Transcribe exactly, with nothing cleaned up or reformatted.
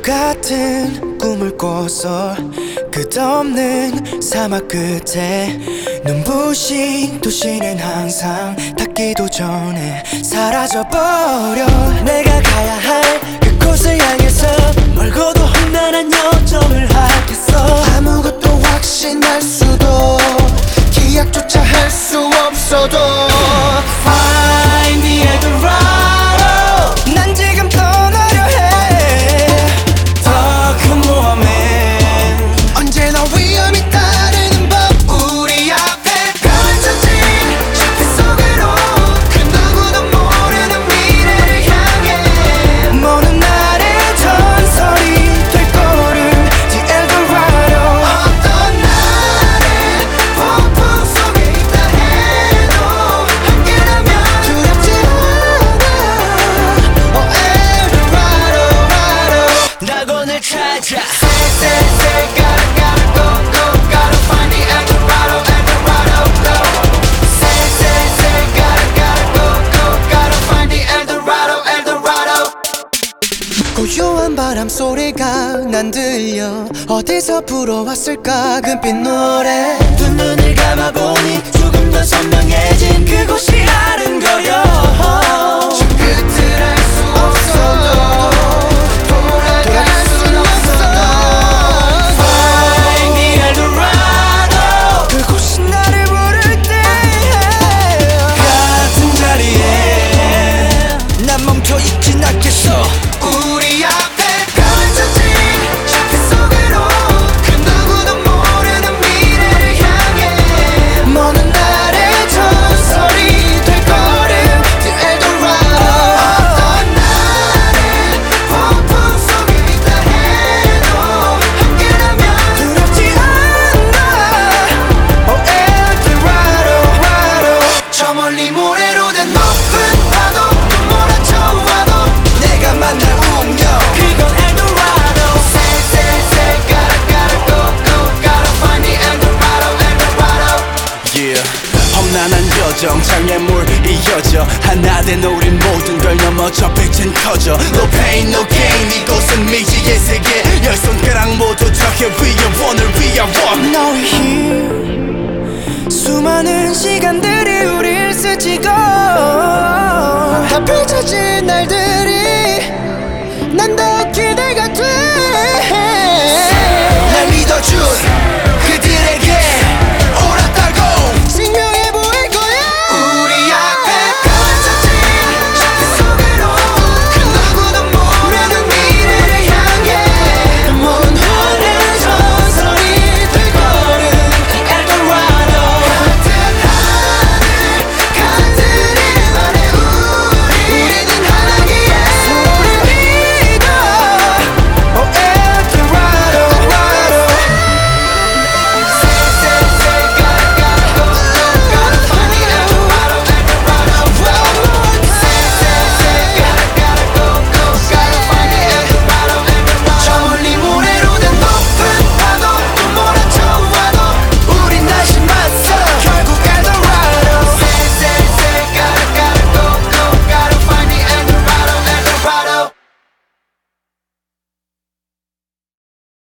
같은 꿈을 꿔서 끝없는 사막 끝에 눈부신 도시는 항상 닿기도 전에 사라져버려. 내가 가야 할 그곳을 향해서 멀고도 험난한 여정을 하겠어. 아무것도 확신할 수도 기약조차 할 수 없어도 Find the Eldorado. 난 지금 떠나려 해. 더 큰 모험에 언제나 위험이 따르는 법. 우리 앞에 펼쳐진 샤프 속으로 그 누구도 모르는 미래를 향해 먼 날의 전설이 될 거를 The Eldorado. 어떤 날에 폭풍 속에 있다 해도 함께라면 두렵지 않아. Oh Eldorado. 낙원을 찾아 Say say say gotta gotta go go gotta find the Eldorado Eldorado go. Say say say gotta gotta go go gotta find the Eldorado Eldorado. 고요한 바람 소리가 난 들려. 어디서 불어왔을까 금빛 노래. 두 눈을 감아보니 조금 더 선명해진 그곳이 아른거려. 저 끝을 알 수 없어도 돌아갈 순 없어도 Find the Eldorado. 그곳이 나를 부를 때 같은 자리에 난 멈춰있진 않겠어. 우리 앞에 펼쳐진 샤프 속으로 그 누구도 모르는 미래를 향해 먼 날의 전설이 될 거를 The Eldorado. 어떤 날에 폭풍 속에 있다 해도 함께라면 두렵지 않아. Oh Eldorado. 저 멀리 모래로 된 높은 파도도 몰아쳐와도 내가 만날 운명 그건 Eldorado. Say say say gotta gotta go go gotta find the Eldorado Eldorado. Yeah. 험난한 여정 장애물 이어져 하나 된 우린 모든 걸 넘어 저 빛은 커져. No pain no gain 이곳은 미지의 세계. 열 손가락 모두 닿게 위해 원을 위한 원. 너의 힘 수많은 시간들이 우릴 스치고 다 펼쳐진 날들